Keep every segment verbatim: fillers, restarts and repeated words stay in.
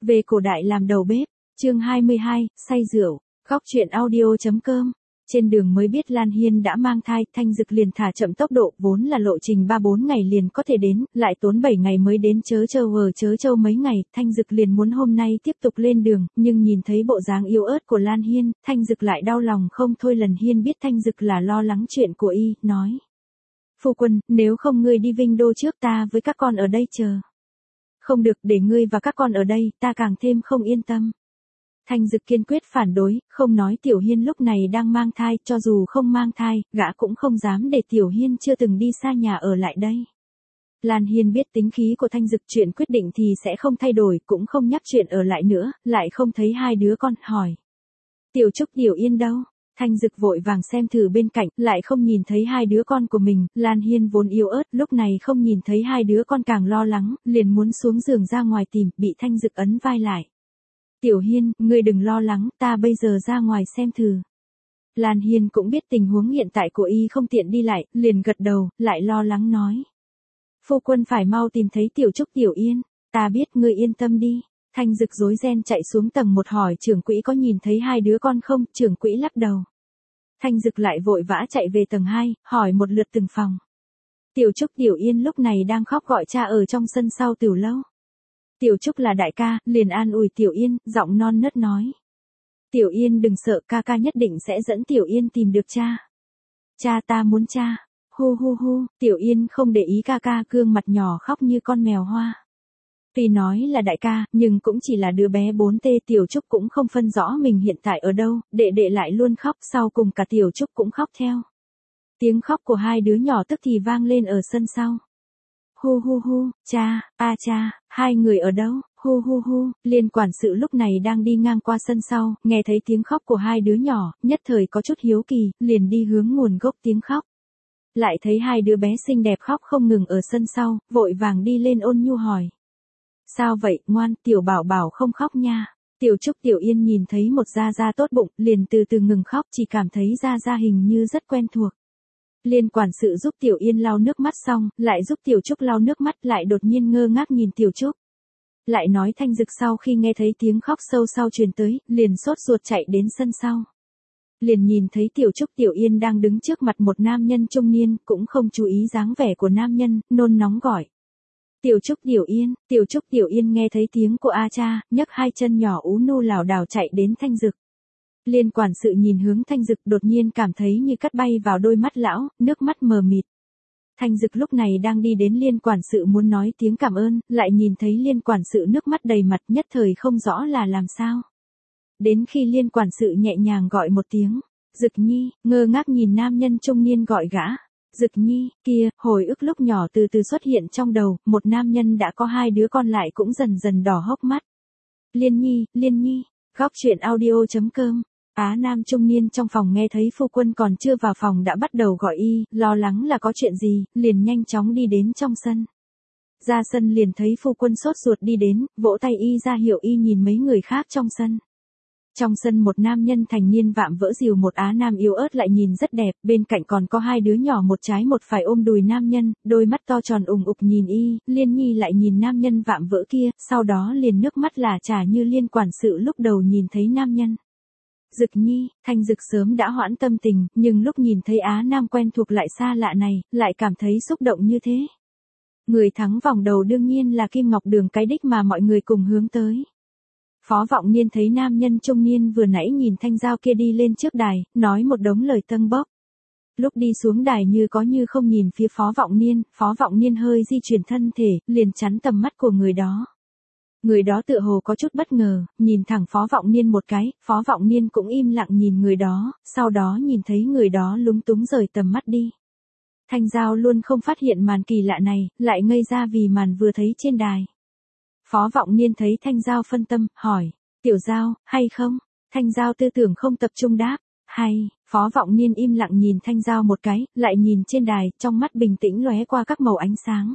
Về cổ đại làm đầu bếp, chương hai mươi hai, say rượu, góc truyện audio chấm com. Trên đường mới biết Lan Hiên đã mang thai, Thanh Dực liền thả chậm tốc độ, vốn là lộ trình ba bốn ngày liền có thể đến, lại tốn bảy ngày mới đến chớ châu vờ chớ châu mấy ngày, Thanh Dực liền muốn hôm nay tiếp tục lên đường, nhưng nhìn thấy bộ dáng yếu ớt của Lan Hiên, Thanh Dực lại đau lòng không thôi. Lần Hiên biết Thanh Dực là lo lắng chuyện của y, nói: Phu quân, nếu không ngươi đi Vinh Đô trước, ta với các con ở đây chờ. Không được, để ngươi và các con ở đây, ta càng thêm không yên tâm. Thanh Dực kiên quyết phản đối, không nói Tiểu Hiên lúc này đang mang thai, cho dù không mang thai, gã cũng không dám để Tiểu Hiên chưa từng đi xa nhà ở lại đây. Lan Hiên biết tính khí của Thanh Dực, chuyện quyết định thì sẽ không thay đổi, cũng không nhắc chuyện ở lại nữa, lại không thấy hai đứa con, hỏi: Tiểu Trúc Tiểu Yên đâu? Thanh Dực vội vàng xem thử bên cạnh, lại không nhìn thấy hai đứa con của mình. Lan Hiên vốn yếu ớt, lúc này không nhìn thấy hai đứa con càng lo lắng, liền muốn xuống giường ra ngoài tìm, bị Thanh Dực ấn vai lại. Tiểu Hiên, ngươi đừng lo lắng, ta bây giờ ra ngoài xem thử. Lan Hiên cũng biết tình huống hiện tại của y không tiện đi lại, liền gật đầu, lại lo lắng nói: Phu quân phải mau tìm thấy Tiểu Trúc Tiểu Yên, ta biết, ngươi yên tâm đi. Thanh Dực rối ren chạy xuống tầng một hỏi trưởng quỹ có nhìn thấy hai đứa con không, trưởng quỹ lắc đầu. Thanh Dực lại vội vã chạy về tầng hai, hỏi một lượt từng phòng. Tiểu Trúc Tiểu Yên lúc này đang khóc gọi cha ở trong sân sau tiểu lâu. Tiểu Trúc là đại ca, liền an ủi Tiểu Yên, giọng non nớt nói: Tiểu Yên đừng sợ, ca ca nhất định sẽ dẫn Tiểu Yên tìm được cha. Cha, ta muốn cha. Hu hu hu, Tiểu Yên không để ý ca ca, gương mặt nhỏ khóc như con mèo hoa. Tuy nói là đại ca, nhưng cũng chỉ là đứa bé bốn tê, Tiểu Trúc cũng không phân rõ mình hiện tại ở đâu, đệ đệ lại luôn khóc, sau cùng cả Tiểu Trúc cũng khóc theo. Tiếng khóc của hai đứa nhỏ tức thì vang lên ở sân sau. Hu hu hu, cha, a cha, hai người ở đâu? Hu hu hu, Liên quản sự lúc này đang đi ngang qua sân sau, nghe thấy tiếng khóc của hai đứa nhỏ, nhất thời có chút hiếu kỳ, liền đi hướng nguồn gốc tiếng khóc. Lại thấy hai đứa bé xinh đẹp khóc không ngừng ở sân sau, vội vàng đi lên ôn nhu hỏi: Sao vậy, ngoan, tiểu bảo bảo không khóc nha. Tiểu Trúc Tiểu Yên nhìn thấy một Gia Gia tốt bụng, liền từ từ ngừng khóc, chỉ cảm thấy Gia Gia hình như rất quen thuộc. Liên quản sự giúp Tiểu Yên lau nước mắt xong, lại giúp Tiểu Trúc lau nước mắt, lại đột nhiên ngơ ngác nhìn Tiểu Trúc. Lại nói Thanh Dực sau khi nghe thấy tiếng khóc sâu sau truyền tới, liền sốt ruột chạy đến sân sau. Liền nhìn thấy Tiểu Trúc Tiểu Yên đang đứng trước mặt một nam nhân trung niên, cũng không chú ý dáng vẻ của nam nhân, nôn nóng gọi: Tiểu Trúc Tiểu Yên. Tiểu Trúc Tiểu Yên nghe thấy tiếng của A cha, nhấc hai chân nhỏ ú nu lảo đảo chạy đến Thanh Dực. Liên quản sự nhìn hướng Thanh Dực, đột nhiên cảm thấy như cắt bay vào đôi mắt lão, nước mắt mờ mịt. Thanh Dực lúc này đang đi đến Liên quản sự muốn nói tiếng cảm ơn, lại nhìn thấy Liên quản sự nước mắt đầy mặt, nhất thời không rõ là làm sao. Đến khi Liên quản sự nhẹ nhàng gọi một tiếng: Dực Nhi, ngơ ngác nhìn nam nhân trung niên gọi gã: Dực Nhi, kia, hồi ức lúc nhỏ từ từ xuất hiện trong đầu, một nam nhân đã có hai đứa con lại cũng dần dần đỏ hốc mắt. Liên Nhi, Liên Nhi, góc truyện audio chấm com. Á nam trung niên trong phòng nghe thấy phu quân còn chưa vào phòng đã bắt đầu gọi y, lo lắng là có chuyện gì, liền nhanh chóng đi đến trong sân. Ra sân liền thấy phu quân sốt ruột đi đến, vỗ tay y ra hiệu y nhìn mấy người khác trong sân. Trong sân một nam nhân thành niên vạm vỡ dìu một Á nam yếu ớt lại nhìn rất đẹp, bên cạnh còn có hai đứa nhỏ một trái một phải ôm đùi nam nhân, đôi mắt to tròn ùng ục nhìn y. Liên Nhi lại nhìn nam nhân vạm vỡ kia, sau đó liền nước mắt lả chả như Liên quản sự lúc đầu nhìn thấy nam nhân. Dực Nhi, Thanh Dực sớm đã hoãn tâm tình, nhưng lúc nhìn thấy Á nam quen thuộc lại xa lạ này, lại cảm thấy xúc động như thế. Người thắng vòng đầu đương nhiên là Kim Ngọc Đường, cái đích mà mọi người cùng hướng tới. Phó Vọng Niên thấy nam nhân trung niên vừa nãy nhìn Thanh Giao kia đi lên trước đài, nói một đống lời tâng bốc. Lúc đi xuống đài như có như không nhìn phía Phó Vọng Niên, Phó Vọng Niên hơi di chuyển thân thể, liền chắn tầm mắt của người đó. Người đó tựa hồ có chút bất ngờ, nhìn thẳng Phó Vọng Niên một cái, Phó Vọng Niên cũng im lặng nhìn người đó, sau đó nhìn thấy người đó lúng túng rời tầm mắt đi. Thanh Giao luôn không phát hiện màn kỳ lạ này, lại ngây ra vì màn vừa thấy trên đài. Phó Vọng Niên thấy Thanh Giao phân tâm, hỏi: Tiểu Giao, hay không? Thanh Giao tư tưởng không tập trung đáp: Hay. Phó Vọng Niên im lặng nhìn Thanh Giao một cái, lại nhìn trên đài, trong mắt bình tĩnh lóe qua các màu ánh sáng.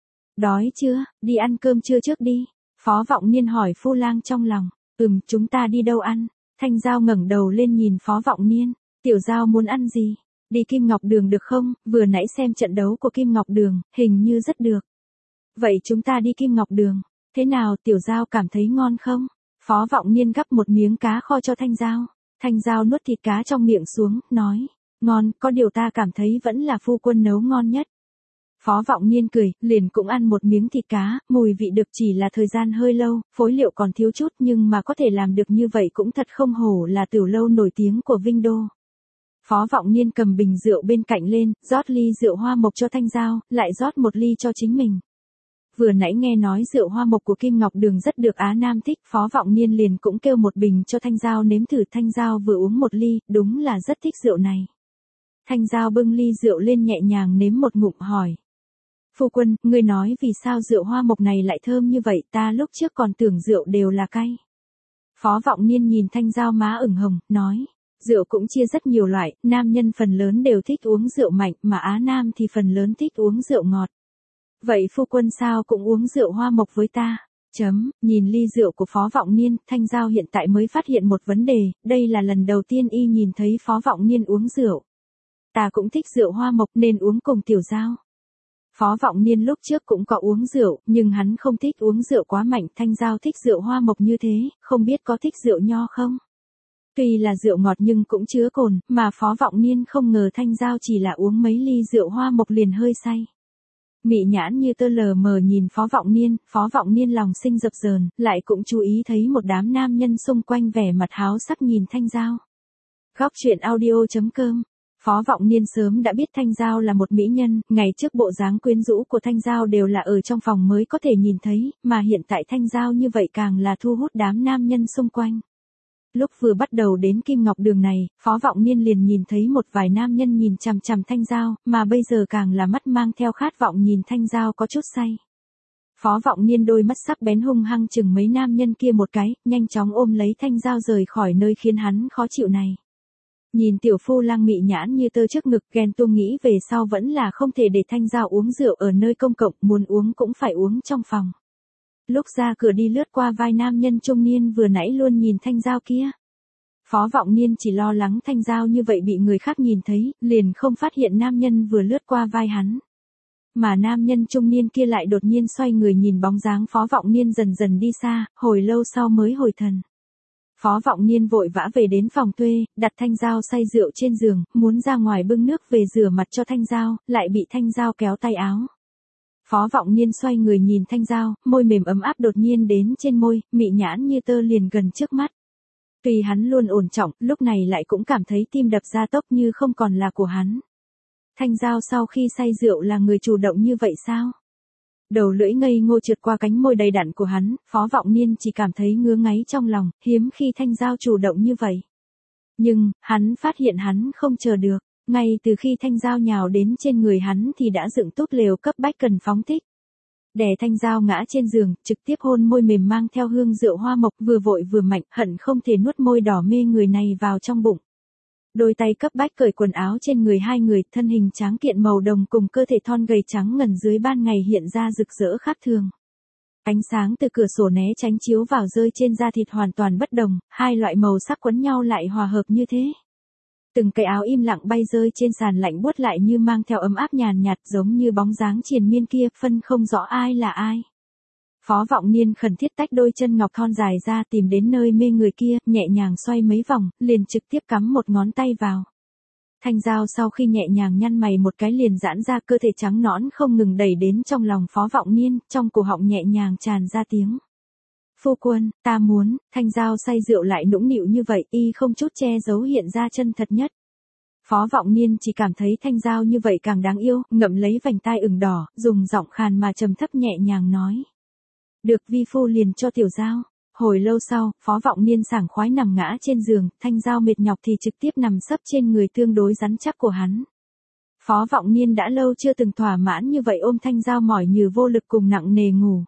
Đói chưa, đi ăn cơm trưa trước đi. Phó Vọng Niên hỏi Phu Lang trong lòng. Ừm, chúng ta đi đâu ăn? Thanh Giao ngẩng đầu lên nhìn Phó Vọng Niên. Tiểu Giao muốn ăn gì? Đi Kim Ngọc Đường được không? Vừa nãy xem trận đấu của Kim Ngọc Đường, hình như rất được. Vậy chúng ta đi Kim Ngọc Đường. Thế nào tiểu Giao cảm thấy ngon không? Phó Vọng Niên gắp một miếng cá kho cho Thanh Giao. Thanh Giao nuốt thịt cá trong miệng xuống, nói, ngon, có điều ta cảm thấy vẫn là phu quân nấu ngon nhất. Phó Vọng Niên cười, liền cũng ăn một miếng thịt cá, mùi vị được chỉ là thời gian hơi lâu, phối liệu còn thiếu chút nhưng mà có thể làm được như vậy cũng thật không hổ là tiểu lâu nổi tiếng của Vinh Đô. Phó Vọng Niên cầm bình rượu bên cạnh lên, rót ly rượu hoa mộc cho Thanh Giao, lại rót một ly cho chính mình. Vừa nãy nghe nói rượu hoa mộc của Kim Ngọc Đường rất được Á Nam thích, Phó Vọng Niên liền cũng kêu một bình cho Thanh Giao nếm thử. Thanh Giao vừa uống một ly, đúng là rất thích rượu này. Thanh Giao bưng ly rượu lên nhẹ nhàng nếm một ngụm hỏi. Phu quân, ngươi nói vì sao rượu hoa mộc này lại thơm như vậy, ta lúc trước còn tưởng rượu đều là cay. Phó Vọng Niên nhìn Thanh Giao má ửng hồng, nói. Rượu cũng chia rất nhiều loại, nam nhân phần lớn đều thích uống rượu mạnh mà Á Nam thì phần lớn thích uống rượu ngọt. Vậy phu quân sao cũng uống rượu hoa mộc với ta? Chấm, nhìn ly rượu của Phó Vọng Niên, Thanh Giao hiện tại mới phát hiện một vấn đề, đây là lần đầu tiên y nhìn thấy Phó Vọng Niên uống rượu. Ta cũng thích rượu hoa mộc nên uống cùng tiểu Giao. Phó Vọng Niên lúc trước cũng có uống rượu, nhưng hắn không thích uống rượu quá mạnh. Thanh Giao thích rượu hoa mộc như thế, không biết có thích rượu nho không? Tuy là rượu ngọt nhưng cũng chứa cồn, mà Phó Vọng Niên không ngờ Thanh Giao chỉ là uống mấy ly rượu hoa mộc liền hơi say. Mị nhãn như tơ lờ mờ nhìn Phó Vọng Niên, Phó Vọng Niên lòng sinh dập dờn, lại cũng chú ý thấy một đám nam nhân xung quanh vẻ mặt háo sắc nhìn Thanh Giao. Góc truyện audio chấm com. Phó Vọng Niên sớm đã biết Thanh Giao là một mỹ nhân, ngày trước bộ dáng quyến rũ của Thanh Giao đều là ở trong phòng mới có thể nhìn thấy, mà hiện tại Thanh Giao như vậy càng là thu hút đám nam nhân xung quanh. Lúc vừa bắt đầu đến Kim Ngọc Đường này, Phó Vọng Niên liền nhìn thấy một vài nam nhân nhìn chằm chằm Thanh Giao, mà bây giờ càng là mắt mang theo khát vọng nhìn Thanh Giao có chút say. Phó Vọng Niên đôi mắt sắc bén hung hăng chừng mấy nam nhân kia một cái, nhanh chóng ôm lấy Thanh Giao rời khỏi nơi khiến hắn khó chịu này. Nhìn tiểu phu lang mị nhãn như tơ trước ngực, ghen tuông nghĩ về sau vẫn là không thể để Thanh Giao uống rượu ở nơi công cộng, muốn uống cũng phải uống trong phòng. Lúc ra cửa đi lướt qua vai nam nhân trung niên vừa nãy luôn nhìn Thanh Giao kia. Phó Vọng Niên chỉ lo lắng Thanh Giao như vậy bị người khác nhìn thấy, liền không phát hiện nam nhân vừa lướt qua vai hắn. Mà nam nhân trung niên kia lại đột nhiên xoay người nhìn bóng dáng Phó Vọng Niên dần dần đi xa, hồi lâu sau mới hồi thần. Phó Vọng Niên vội vã về đến phòng thuê, đặt Thanh Giao say rượu trên giường, muốn ra ngoài bưng nước về rửa mặt cho Thanh Giao, lại bị Thanh Giao kéo tay áo. Phó Vọng Niên xoay người nhìn Thanh Giao, môi mềm ấm áp đột nhiên đến trên môi, mị nhãn như tơ liền gần trước mắt. Tuy hắn luôn ổn trọng, lúc này lại cũng cảm thấy tim đập ra tốc như không còn là của hắn. Thanh Giao sau khi say rượu là người chủ động như vậy sao? Đầu lưỡi ngây ngô trượt qua cánh môi đầy đặn của hắn, Phó Vọng Niên chỉ cảm thấy ngứa ngáy trong lòng, hiếm khi Thanh Giao chủ động như vậy. Nhưng, hắn phát hiện hắn không chờ được, ngay từ khi Thanh Giao nhào đến trên người hắn thì đã dựng tốt lều cấp bách cần phóng thích. Đè Thanh Giao ngã trên giường, trực tiếp hôn môi mềm mang theo hương rượu hoa mộc, vừa vội vừa mạnh, hận không thể nuốt môi đỏ mê người này vào trong bụng. Đôi tay cấp bách cởi quần áo trên người hai người, thân hình tráng kiện màu đồng cùng cơ thể thon gầy trắng ngần dưới ban ngày hiện ra rực rỡ khác thường. Ánh sáng từ cửa sổ né tránh chiếu vào rơi trên da thịt hoàn toàn bất đồng, hai loại màu sắc quấn nhau lại hòa hợp như thế. Từng cái áo im lặng bay rơi trên sàn lạnh buốt lại như mang theo ấm áp nhàn nhạt giống như bóng dáng triền miên kia, phân không rõ ai là ai. Phó Vọng Niên khẩn thiết tách đôi chân ngọc thon dài ra tìm đến nơi mê người kia, nhẹ nhàng xoay mấy vòng, liền trực tiếp cắm một ngón tay vào. Thanh Giao sau khi nhẹ nhàng nhăn mày một cái liền giãn ra, cơ thể trắng nõn không ngừng đẩy đến trong lòng Phó Vọng Niên, trong cổ họng nhẹ nhàng tràn ra tiếng. Phu quân, ta muốn. Thanh Giao say rượu lại nũng nịu như vậy, y không chút che giấu hiện ra chân thật nhất. Phó Vọng Niên chỉ cảm thấy Thanh Giao như vậy càng đáng yêu, ngậm lấy vành tai ửng đỏ, dùng giọng khàn mà trầm thấp nhẹ nhàng nói. Được, vi phu liền cho tiểu Giao. Hồi lâu sau, Phó Vọng Niên sảng khoái nằm ngã trên giường, Thanh Giao mệt nhọc thì trực tiếp nằm sấp trên người tương đối rắn chắc của hắn. Phó Vọng Niên đã lâu chưa từng thỏa mãn như vậy, ôm Thanh Giao mỏi như vô lực cùng nặng nề ngủ.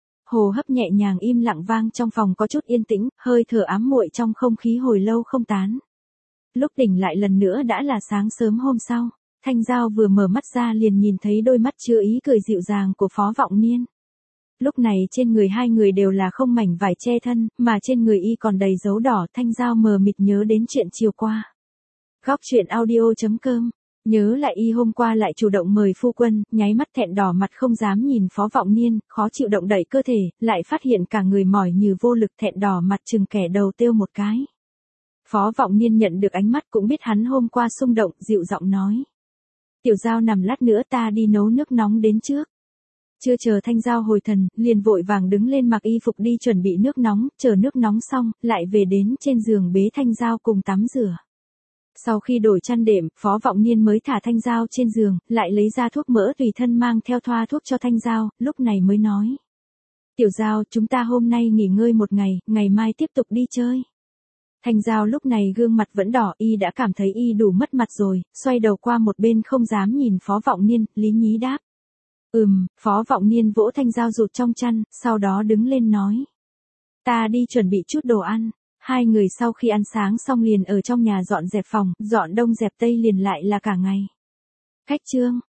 Hồ hấp nhẹ nhàng im lặng vang trong phòng có chút yên tĩnh, hơi thở ám muội trong không khí hồi lâu không tán. Lúc tỉnh lại lần nữa đã là sáng sớm hôm sau, Thanh Giao vừa mở mắt ra liền nhìn thấy đôi mắt chứa ý cười dịu dàng của Phó Vọng Niên. Lúc này trên người hai người đều là không mảnh vải che thân, mà trên người y còn đầy dấu đỏ. Thanh Giao mờ mịt nhớ đến chuyện chiều qua. Góc truyện audio chấm com Nhớ lại y hôm qua lại chủ động mời phu quân, nháy mắt thẹn đỏ mặt không dám nhìn Phó Vọng Niên, khó chịu động đậy cơ thể, lại phát hiện cả người mỏi như vô lực thẹn đỏ mặt chừng kẻ đầu tiêu một cái. Phó Vọng Niên nhận được ánh mắt cũng biết hắn hôm qua xung động, dịu giọng nói. Tiểu Giao nằm lát nữa ta đi nấu nước nóng đến trước. Chưa chờ Thanh Giao hồi thần, liền vội vàng đứng lên mặc y phục đi chuẩn bị nước nóng, chờ nước nóng xong, lại về đến trên giường bế Thanh Giao cùng tắm rửa. Sau khi đổi chăn đệm, Phó Vọng Niên mới thả Thanh Giao trên giường, lại lấy ra thuốc mỡ tùy thân mang theo thoa thuốc cho Thanh Giao, lúc này mới nói. Tiểu Giao, chúng ta hôm nay nghỉ ngơi một ngày, ngày mai tiếp tục đi chơi. Thanh Giao lúc này gương mặt vẫn đỏ, y đã cảm thấy y đủ mất mặt rồi, xoay đầu qua một bên không dám nhìn Phó Vọng Niên, lý nhí đáp. Ừm, Phó Vọng Niên vỗ Thanh Giao rụt trong chăn, sau đó đứng lên nói. Ta đi chuẩn bị chút đồ ăn. Hai người sau khi ăn sáng xong liền ở trong nhà dọn dẹp phòng, dọn đông dẹp tây liền lại là cả ngày. Khách chương.